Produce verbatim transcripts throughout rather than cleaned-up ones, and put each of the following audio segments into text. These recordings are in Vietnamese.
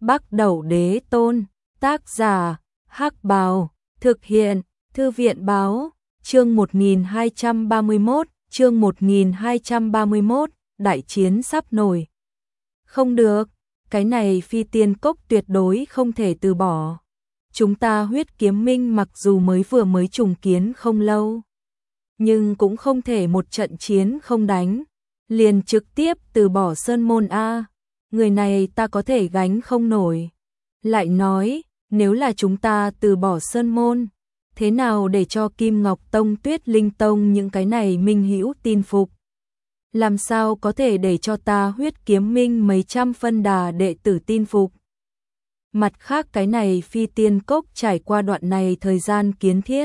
Bắc Đẩu Đế Tôn, tác giả, Hắc Bào, thực hiện, Thư viện báo, chương một nghìn hai trăm ba mươi mốt, chương một nghìn hai trăm ba mươi mốt, đại chiến sắp nổi. Không được, cái này Phi Tiên Cốc tuyệt đối không thể từ bỏ. Chúng ta Huyết Kiếm Minh mặc dù mới vừa mới trùng kiến không lâu, nhưng cũng không thể một trận chiến không đánh, liền trực tiếp từ bỏ Sơn Môn a. Người này ta có thể gánh không nổi. Lại nói, nếu là chúng ta từ bỏ Sơn Môn, thế nào để cho Kim Ngọc Tông, Tuyết Linh Tông những cái này minh hữu tin phục? Làm sao có thể để cho ta Huyết Kiếm Minh mấy trăm phân đà đệ tử tin phục? Mặt khác cái này Phi Tiên Cốc trải qua đoạn này thời gian kiến thiết,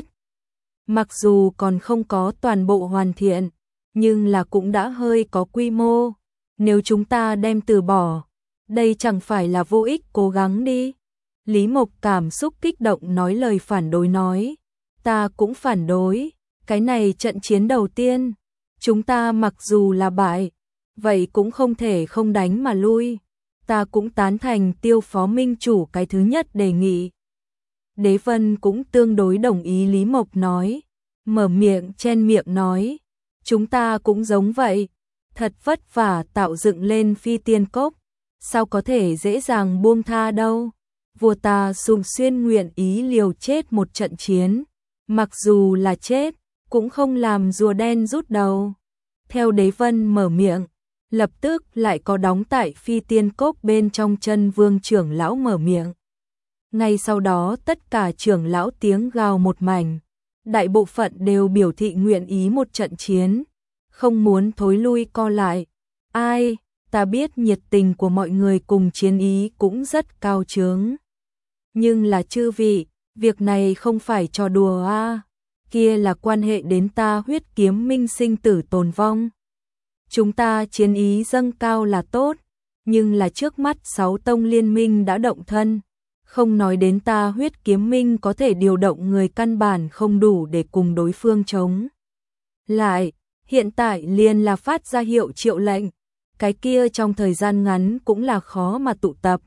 mặc dù còn không có toàn bộ hoàn thiện, nhưng là cũng đã hơi có quy mô. Nếu chúng ta đem từ bỏ, đây chẳng phải là vô ích cố gắng đi. Lý Mộc cảm xúc kích động nói lời phản đối nói, ta cũng phản đối, cái này trận chiến đầu tiên, chúng ta mặc dù là bại, vậy cũng không thể không đánh mà lui. Ta cũng tán thành Tiêu Phó Minh chủ cái thứ nhất đề nghị. Đế Vân cũng tương đối đồng ý Lý Mộc nói, mở miệng chen miệng nói, chúng ta cũng giống vậy, thật vất vả tạo dựng lên Phi Tiên Cốc, sao có thể dễ dàng buông tha đâu. Vua ta Sùng Xuyên nguyện ý liều chết một trận chiến, mặc dù là chết, cũng không làm rùa đen rút đầu. Theo Đế Vân mở miệng, lập tức lại có đóng tại Phi Tiên Cốc bên trong Chân Vương trưởng lão mở miệng. Ngay sau đó tất cả trưởng lão tiếng gào một mảnh, đại bộ phận đều biểu thị nguyện ý một trận chiến, không muốn thối lui co lại. Ai, ta biết nhiệt tình của mọi người cùng chiến ý cũng rất cao chướng. Nhưng là chư vị, việc này không phải trò đùa a, kia là quan hệ đến ta Huyết Kiếm Minh sinh tử tồn vong. Chúng ta chiến ý dâng cao là tốt, nhưng là trước mắt sáu tông liên minh đã động thân, không nói đến ta Huyết Kiếm Minh có thể điều động người căn bản không đủ để cùng đối phương chống lại. Hiện tại liền là phát ra hiệu triệu lệnh, cái kia trong thời gian ngắn cũng là khó mà tụ tập.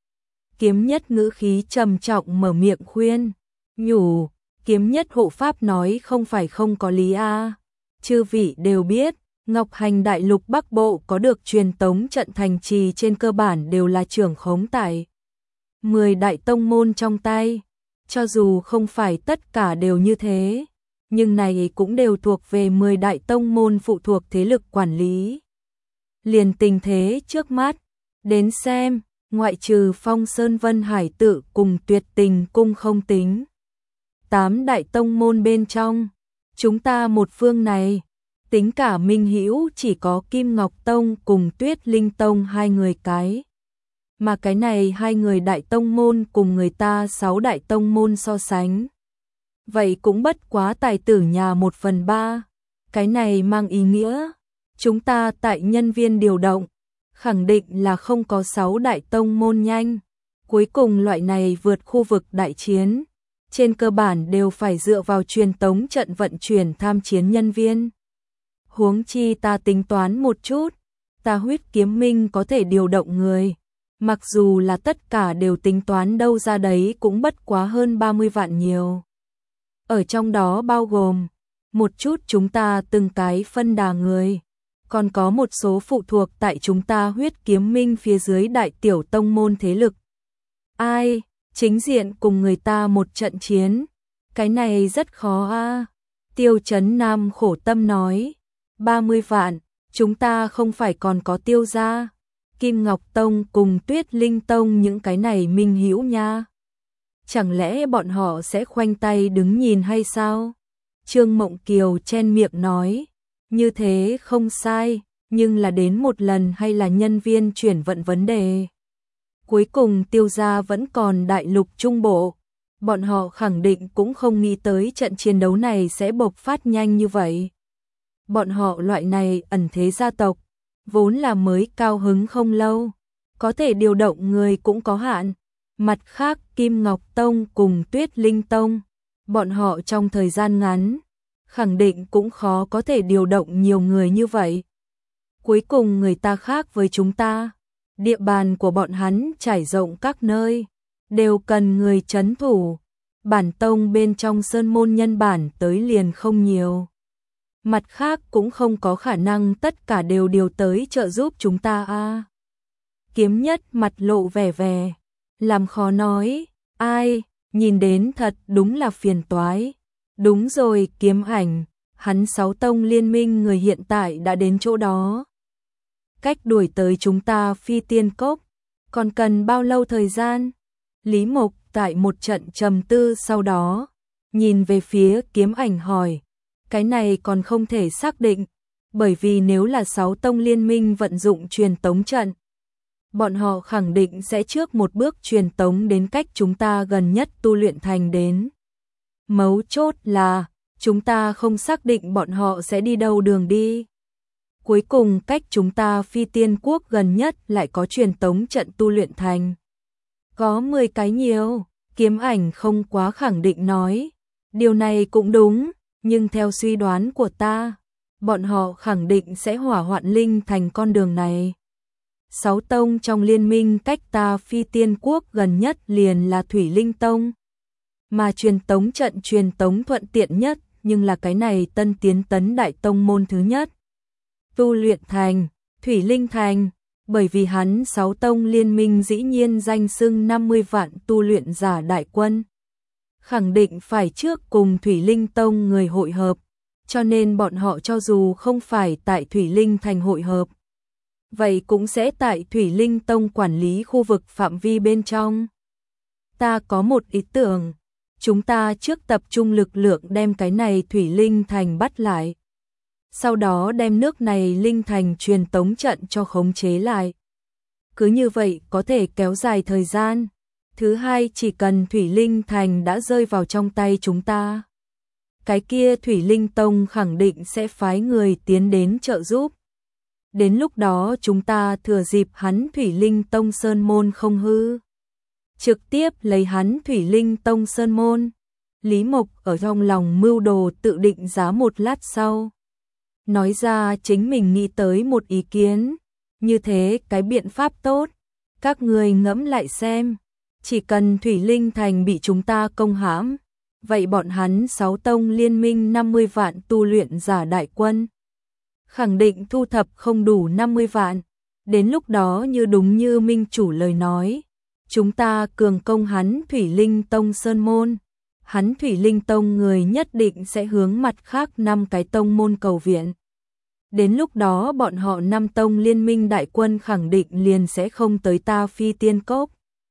Kiếm Nhất ngữ khí trầm trọng mở miệng khuyên, nhủ, Kiếm Nhất hộ pháp nói không phải không có lý a. Chư vị đều biết, Ngọc Hành đại lục Bắc Bộ có được truyền tống trận thành trì trên cơ bản đều là trưởng khống tại mười đại tông môn trong tay. Cho dù không phải tất cả đều như thế, nhưng này cũng đều thuộc về mười đại tông môn phụ thuộc thế lực quản lý. Liền tình thế trước mắt, đến xem, ngoại trừ Phong Sơn Vân Hải Tự cùng Tuyệt Tình Cung không tính, tám đại tông môn bên trong, chúng ta một phương này, tính cả minh hữu chỉ có Kim Ngọc Tông cùng Tuyết Linh Tông hai người cái. Mà cái này hai người đại tông môn cùng người ta sáu đại tông môn so sánh, vậy cũng bất quá tài tử nhà một phần ba. Cái này mang ý nghĩa, chúng ta tại nhân viên điều động, khẳng định là không có sáu đại tông môn nhanh. Cuối cùng loại này vượt khu vực đại chiến, trên cơ bản đều phải dựa vào truyền tống trận vận chuyển tham chiến nhân viên. Huống chi ta tính toán một chút, ta Huyết Kiếm Minh có thể điều động người, mặc dù là tất cả đều tính toán đâu ra đấy cũng bất quá hơn ba mươi vạn nhiều. Ở trong đó bao gồm một chút chúng ta từng cái phân đà người, còn có một số phụ thuộc tại chúng ta Huyết Kiếm Minh phía dưới đại tiểu tông môn thế lực. Ai, chính diện cùng người ta một trận chiến, cái này rất khó a. Tiêu Chấn Nam khổ tâm nói, ba mươi vạn, chúng ta không phải còn có Tiêu gia, Kim Ngọc Tông cùng Tuyết Linh Tông những cái này minh hữu nha. Chẳng lẽ bọn họ sẽ khoanh tay đứng nhìn hay sao? Trương Mộng Kiều chen miệng nói, như thế không sai, nhưng là đến một lần hay là nhân viên chuyển vận vấn đề. Cuối cùng Tiêu gia vẫn còn đại lục trung bộ, bọn họ khẳng định cũng không nghĩ tới trận chiến đấu này sẽ bộc phát nhanh như vậy. Bọn họ loại này ẩn thế gia tộc, vốn là mới cao hứng không lâu, có thể điều động người cũng có hạn. Mặt khác Kim Ngọc Tông cùng Tuyết Linh Tông, bọn họ trong thời gian ngắn, khẳng định cũng khó có thể điều động nhiều người như vậy. Cuối cùng người ta khác với chúng ta, địa bàn của bọn hắn trải rộng các nơi, đều cần người trấn thủ. Bản tông bên trong sơn môn nhân bản tới liền không nhiều. Mặt khác cũng không có khả năng tất cả đều điều tới trợ giúp chúng ta a. À. Kiếm Nhất mặt lộ vẻ vẻ, làm khó nói, ai, nhìn đến thật đúng là phiền toái. Đúng rồi, Kiếm Ảnh, hắn sáu tông liên minh người hiện tại đã đến chỗ đó. Cách đuổi tới chúng ta Phi Tiên Cốc, còn cần bao lâu thời gian? Lý Mộc tại một trận trầm tư sau đó, nhìn về phía Kiếm Ảnh hỏi, cái này còn không thể xác định, bởi vì nếu là sáu tông liên minh vận dụng truyền tống trận, bọn họ khẳng định sẽ trước một bước truyền tống đến cách chúng ta gần nhất tu luyện thành đến. Mấu chốt là, chúng ta không xác định bọn họ sẽ đi đâu đường đi. Cuối cùng cách chúng ta Phi Tiên Quốc gần nhất lại có truyền tống trận tu luyện thành. Có mười cái nhiều, Kiếm Ảnh không quá khẳng định nói. Điều này cũng đúng, nhưng theo suy đoán của ta, bọn họ khẳng định sẽ hỏa hoạn linh thành con đường này. Sáu tông trong liên minh cách ta Phi Tiên Quốc gần nhất liền là Thủy Linh Tông. Mà truyền tống trận truyền tống thuận tiện nhất, nhưng là cái này Tân Tiến Tấn Đại Tông môn thứ nhất. Tu luyện thành, Thủy Linh Thành, bởi vì hắn sáu tông liên minh dĩ nhiên danh xưng năm mươi vạn tu luyện giả đại quân. Khẳng định phải trước cùng Thủy Linh Tông người hội hợp, cho nên bọn họ cho dù không phải tại Thủy Linh Thành hội hợp, vậy cũng sẽ tại Thủy Linh Tông quản lý khu vực phạm vi bên trong. Ta có một ý tưởng, chúng ta trước tập trung lực lượng đem cái này Thủy Linh Thành bắt lại. Sau đó đem nước này Linh Thành truyền tống trận cho khống chế lại. Cứ như vậy có thể kéo dài thời gian. Thứ hai, chỉ cần Thủy Linh Thành đã rơi vào trong tay chúng ta, cái kia Thủy Linh Tông khẳng định sẽ phái người tiến đến trợ giúp. Đến lúc đó chúng ta thừa dịp hắn Thủy Linh Tông Sơn Môn không hư, trực tiếp lấy hắn Thủy Linh Tông Sơn Môn. Lý Mộc ở trong lòng mưu đồ tự định giá một lát sau, nói ra chính mình nghĩ tới một ý kiến, như thế cái biện pháp tốt, các người ngẫm lại xem, chỉ cần Thủy Linh Thành bị chúng ta công hãm, vậy bọn hắn sáu tông liên minh năm mươi vạn tu luyện giả đại quân, khẳng định thu thập không đủ năm mươi vạn, đến lúc đó như đúng như minh chủ lời nói, chúng ta cường công hắn Thủy Linh Tông Sơn Môn, hắn Thủy Linh Tông người nhất định sẽ hướng mặt khác năm cái tông môn cầu viện. Đến lúc đó bọn họ năm tông liên minh đại quân khẳng định liền sẽ không tới ta Phi Tiên Cốc.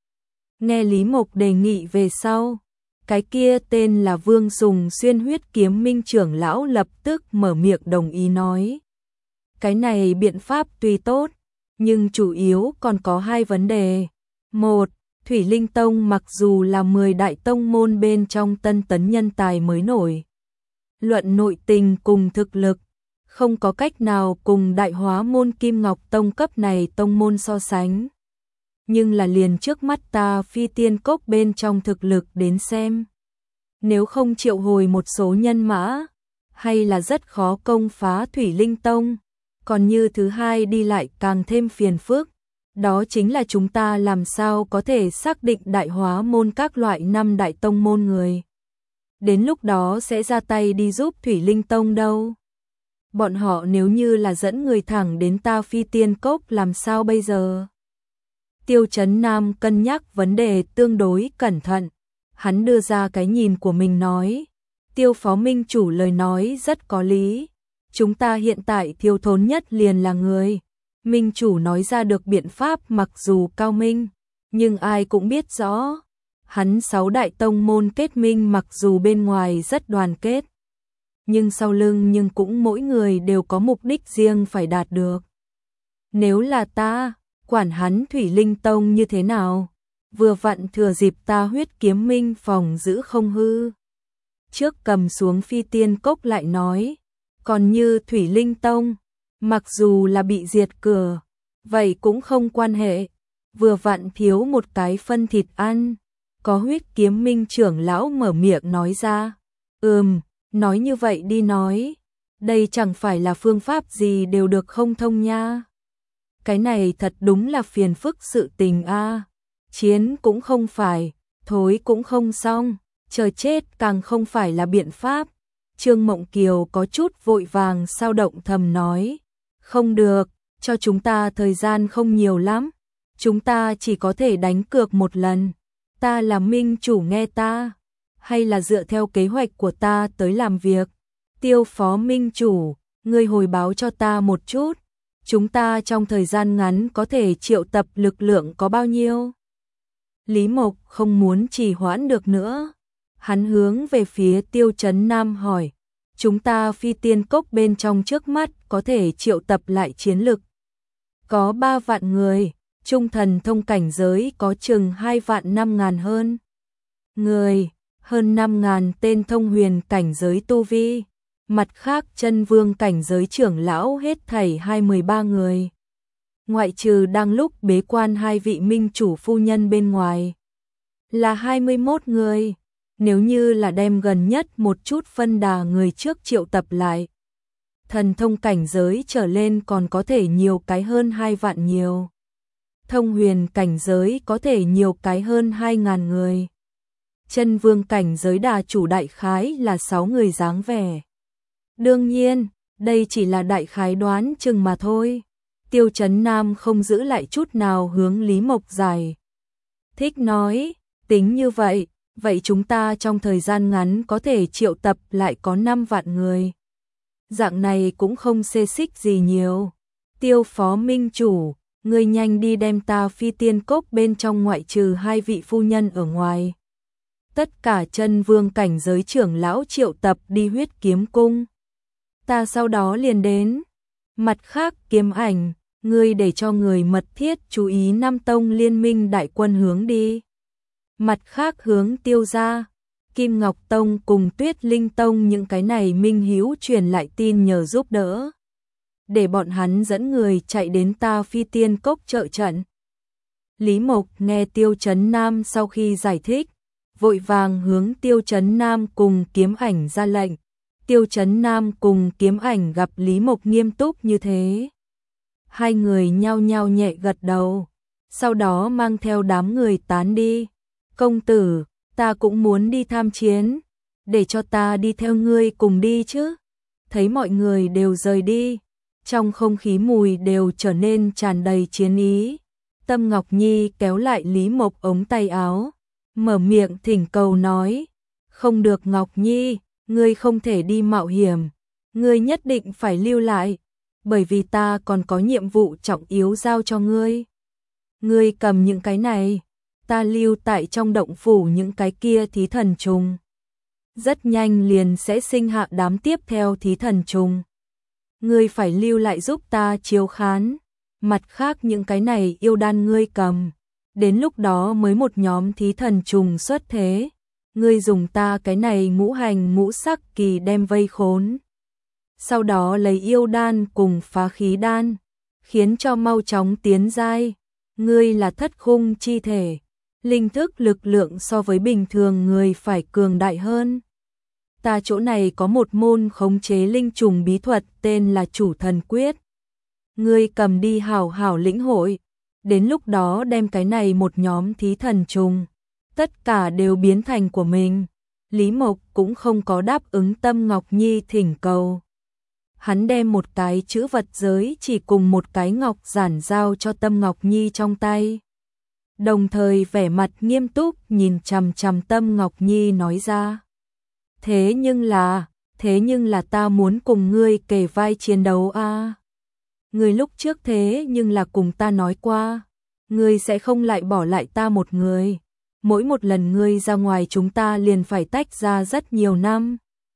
Nghe Lý Mộc đề nghị về sau, cái kia tên là Vương Sùng Xuyên Huyết Kiếm Minh trưởng lão lập tức mở miệng đồng ý nói. Cái này biện pháp tuy tốt, nhưng chủ yếu còn có hai vấn đề. Một, Thủy Linh Tông mặc dù là mười đại tông môn bên trong tân tấn nhân tài mới nổi, luận nội tình cùng thực lực, không có cách nào cùng Đại Hóa môn Kim Ngọc Tông cấp này tông môn so sánh. Nhưng là liền trước mắt ta Phi Tiên Cốc bên trong thực lực đến xem, nếu không triệu hồi một số nhân mã, hay là rất khó công phá Thủy Linh Tông. Còn như thứ hai đi lại càng thêm phiền phức, đó chính là chúng ta làm sao có thể xác định Đại Hóa môn các loại năm đại tông môn người. Đến lúc đó sẽ ra tay đi giúp Thủy Linh Tông đâu. Bọn họ nếu như là dẫn người thẳng đến ta Phi Tiên Cốc làm sao bây giờ? Tiêu Chấn Nam cân nhắc vấn đề tương đối cẩn thận. Hắn đưa ra cái nhìn của mình nói. Tiêu Phó Minh chủ lời nói rất có lý. Chúng ta hiện tại thiếu thốn nhất liền là người. Minh chủ nói ra được biện pháp mặc dù cao minh, nhưng ai cũng biết rõ. Hắn sáu đại tông môn kết minh mặc dù bên ngoài rất đoàn kết, nhưng sau lưng nhưng cũng mỗi người đều có mục đích riêng phải đạt được. Nếu là ta, quản hắn Thủy Linh Tông như thế nào, vừa vặn thừa dịp ta Huyết Kiếm Minh phòng giữ không hư. Trước cầm xuống Phi Tiên Cốc lại nói, còn như Thủy Linh Tông, mặc dù là bị diệt cửa, vậy cũng không quan hệ, vừa vặn thiếu một cái phân thịt ăn. Có Huyết Kiếm Minh trưởng lão mở miệng nói ra, ừm, nói như vậy đi nói, đây chẳng phải là phương pháp gì đều được không thông nha. cái này thật đúng là phiền phức sự tình a. Chiến cũng không phải, thối cũng không xong, chờ chết càng không phải là biện pháp. Trương Mộng Kiều có chút vội vàng sao động thầm nói, không được, cho chúng ta thời gian không nhiều lắm, chúng ta chỉ có thể đánh cược một lần. Ta là minh chủ nghe ta, hay là dựa theo kế hoạch của ta tới làm việc? Tiêu phó minh chủ, ngươi hồi báo cho ta một chút, chúng ta trong thời gian ngắn có thể triệu tập lực lượng có bao nhiêu? Lý Mộc không muốn trì hoãn được nữa. Hắn hướng về phía Tiêu Chấn Nam hỏi, chúng ta phi tiên cốc bên trong trước mắt có thể triệu tập lại chiến lực. Có ba vạn người, trung thần thông cảnh giới có chừng hai vạn năm ngàn hơn. Người, hơn năm ngàn tên thông huyền cảnh giới tu vi. Mặt khác chân vương cảnh giới trưởng lão hết thảy hai mươi ba người. Ngoại trừ đang lúc bế quan hai vị minh chủ phu nhân bên ngoài. Là hai mươi mốt người. Nếu như là đem gần nhất một chút phân đà người trước triệu tập lại. Thần thông cảnh giới trở lên còn có thể nhiều cái hơn hai vạn nhiều. Thông huyền cảnh giới có thể nhiều cái hơn hai ngàn người. Chân vương cảnh giới đà chủ đại khái là sáu người dáng vẻ. Đương nhiên, đây chỉ là đại khái đoán chừng mà thôi. Tiêu Chấn Nam không giữ lại chút nào hướng Lý Mộc giải thích nói, tính như vậy, vậy chúng ta trong thời gian ngắn có thể triệu tập lại có năm vạn người. Dạng này cũng không xê xích gì nhiều. Tiêu phó minh chủ, ngươi nhanh đi đem ta phi tiên cốc bên trong ngoại trừ hai vị phu nhân ở ngoài. Tất cả chân vương cảnh giới trưởng lão triệu tập đi huyết kiếm cung. Ta sau đó liền đến. Mặt khác Kiếm Ảnh, ngươi để cho người mật thiết chú ý Nam Tông liên minh đại quân hướng đi. Mặt khác hướng Tiêu gia, Kim Ngọc Tông cùng Tuyết Linh Tông những cái này minh hữu truyền lại tin nhờ giúp đỡ. Để bọn hắn dẫn người chạy đến ta phi tiên cốc trợ trận. Lý Mộc nghe Tiêu Chấn Nam sau khi giải thích, vội vàng hướng Tiêu Chấn Nam cùng Kiếm Ảnh ra lệnh. Tiêu Chấn Nam cùng Kiếm Ảnh gặp Lý Mộc nghiêm túc như thế. Hai người nhao nhao nhẹ gật đầu, sau đó mang theo đám người tán đi. Công tử, ta cũng muốn đi tham chiến, để cho ta đi theo ngươi cùng đi chứ. Thấy mọi người đều rời đi, trong không khí mùi đều trở nên tràn đầy chiến ý. Tâm Ngọc Nhi kéo lại Lý Mộc ống tay áo, mở miệng thỉnh cầu nói, không được Ngọc Nhi, ngươi không thể đi mạo hiểm, ngươi nhất định phải lưu lại, bởi vì ta còn có nhiệm vụ trọng yếu giao cho ngươi. Ngươi cầm những cái này, ta lưu tại trong động phủ những cái kia thí thần trùng. Rất nhanh liền sẽ sinh hạ đám tiếp theo thí thần trùng. Ngươi phải lưu lại giúp ta chiếu khán, mặt khác những cái này yêu đan ngươi cầm. Đến lúc đó mới một nhóm thí thần trùng xuất thế. Ngươi dùng ta cái này ngũ hành ngũ sắc kỳ đem vây khốn. Sau đó lấy yêu đan cùng phá khí đan, khiến cho mau chóng tiến giai. Ngươi là thất khung chi thể, linh thức lực lượng so với bình thường người phải cường đại hơn. Ta chỗ này có một môn khống chế linh trùng bí thuật tên là Chủ Thần Quyết. Ngươi cầm đi hảo hảo lĩnh hội, đến lúc đó đem cái này một nhóm thí thần trùng, tất cả đều biến thành của mình. Lý Mộc cũng không có đáp ứng Tâm Ngọc Nhi thỉnh cầu. Hắn đem một cái chữ vật giới chỉ cùng một cái ngọc giản giao cho Tâm Ngọc Nhi trong tay. Đồng thời vẻ mặt nghiêm túc nhìn chằm chằm Tâm Ngọc Nhi nói ra. Thế nhưng là, thế nhưng là ta muốn cùng ngươi kề vai chiến đấu a. À. Ngươi lúc trước thế nhưng là cùng ta nói qua, ngươi sẽ không lại bỏ lại ta một người. Mỗi một lần ngươi ra ngoài chúng ta liền phải tách ra rất nhiều năm.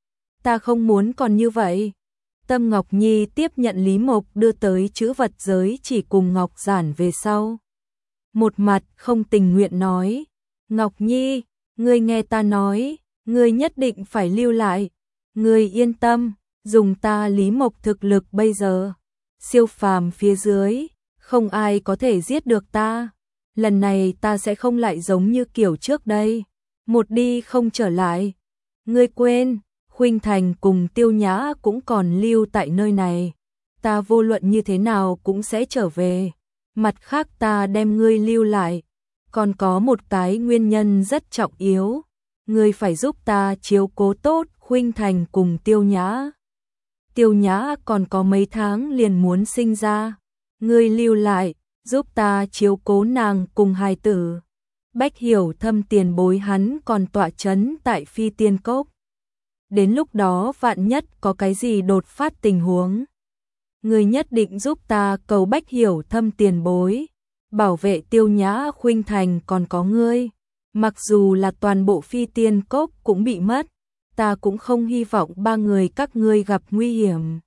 Ta không muốn còn như vậy. Tâm Ngọc Nhi tiếp nhận Lý Mộc đưa tới chữ vật giới chỉ cùng ngọc giản về sau. Một mặt không tình nguyện nói, Ngọc Nhi, ngươi nghe ta nói, ngươi nhất định phải lưu lại. Ngươi yên tâm, dùng ta Lý Mộc thực lực bây giờ, siêu phàm phía dưới, không ai có thể giết được ta. Lần này ta sẽ không lại giống như kiểu trước đây, một đi không trở lại. Ngươi quên, Khuynh Thành cùng Tiêu Nhã cũng còn lưu tại nơi này. ta vô luận như thế nào cũng sẽ trở về. Mặt khác ta đem ngươi lưu lại, còn có một cái nguyên nhân rất trọng yếu, ngươi phải giúp ta chiếu cố tốt Khuynh Thành cùng Tiêu Nhã. Tiêu Nhã còn có mấy tháng liền muốn sinh ra, ngươi lưu lại, giúp ta chiếu cố nàng cùng hài tử. Bách Hiểu Thâm tiền bối hắn còn tọa chấn tại Phi Tiên Cốc. Đến lúc đó vạn nhất có cái gì đột phát tình huống, ngươi nhất định giúp ta cầu Bách Hiểu Thâm tiền bối, bảo vệ Tiêu Nhã Khuynh Thành còn có ngươi. Mặc dù là toàn bộ Phi Tiên Cốc cũng bị mất, ta cũng không hy vọng ba người các ngươi gặp nguy hiểm.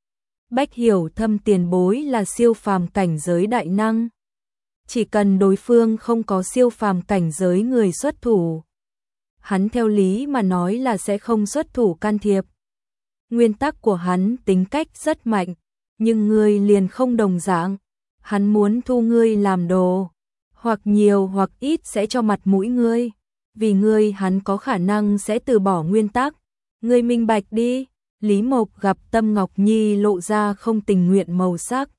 Bách Hiểu Thâm tiền bối là siêu phàm cảnh giới đại năng. Chỉ cần đối phương không có siêu phàm cảnh giới người xuất thủ, hắn theo lý mà nói là sẽ không xuất thủ can thiệp. Nguyên tắc của hắn tính cách rất mạnh, nhưng ngươi liền không đồng dạng. Hắn muốn thu ngươi làm đồ, hoặc nhiều hoặc ít sẽ cho mặt mũi ngươi. Vì ngươi hắn có khả năng sẽ từ bỏ nguyên tắc. Ngươi minh bạch đi. Lý Mộc gặp Tâm Ngọc Nhi lộ ra không tình nguyện màu sắc.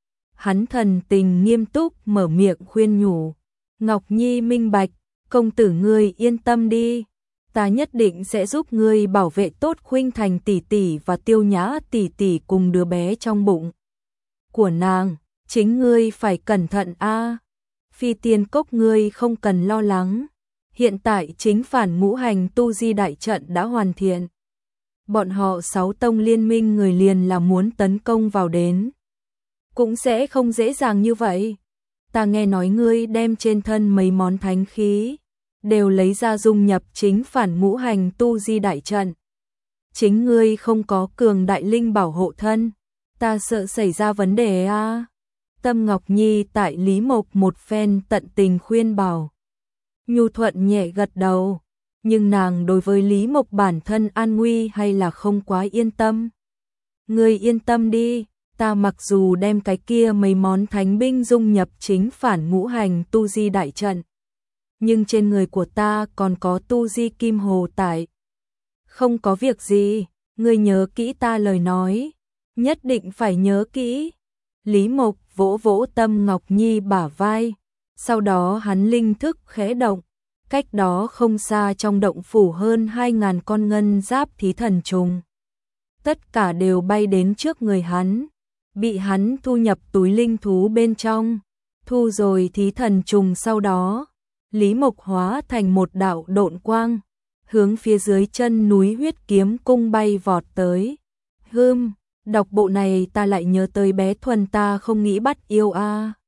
Hắn thần tình nghiêm túc mở miệng khuyên nhủ. Ngọc Nhi minh bạch, công tử ngươi yên tâm đi. Ta nhất định sẽ giúp ngươi bảo vệ tốt Khuynh Thành tỷ tỷ và Tiêu Nhã tỷ tỷ cùng đứa bé trong bụng của nàng. Chính ngươi phải cẩn thận a. Phi Tiên Cốc ngươi không cần lo lắng. Hiện tại chính phản ngũ hành tu di đại trận đã hoàn thiện. Bọn họ sáu tông liên minh người liền là muốn tấn công vào đến, cũng sẽ không dễ dàng như vậy. Ta nghe nói ngươi đem trên thân mấy món thánh khí đều lấy ra dung nhập chính phản ngũ hành tu di đại trận. Chính ngươi không có cường đại linh bảo hộ thân, ta sợ xảy ra vấn đề a. À. Tâm Ngọc Nhi tại Lý Mộc một phen tận tình khuyên bảo. Nhu Thuận nhẹ gật đầu, nhưng nàng đối với Lý Mộc bản thân an nguy hay là không quá yên tâm. Ngươi yên tâm đi, ta mặc dù đem cái kia mấy món thánh binh dung nhập chính phản ngũ hành tu di đại trận, nhưng trên người của ta còn có tu di kim hồ tại. Không có việc gì, ngươi nhớ kỹ ta lời nói, nhất định phải nhớ kỹ. Lý Mộc vỗ vỗ Tâm Ngọc Nhi bả vai, sau đó hắn linh thức khẽ động, cách đó không xa trong động phủ hơn hai ngàn con ngân giáp thí thần trùng. Tất cả đều bay đến trước người hắn, bị hắn thu nhập túi linh thú bên trong. Thu rồi thí thần trùng sau đó, Lý Mộc hóa thành một đạo độn quang, hướng phía dưới chân núi Huyết Kiếm Cung bay vọt tới. Hừm, đọc bộ này ta lại nhớ tới bé Thuần ta không nghĩ bắt yêu a.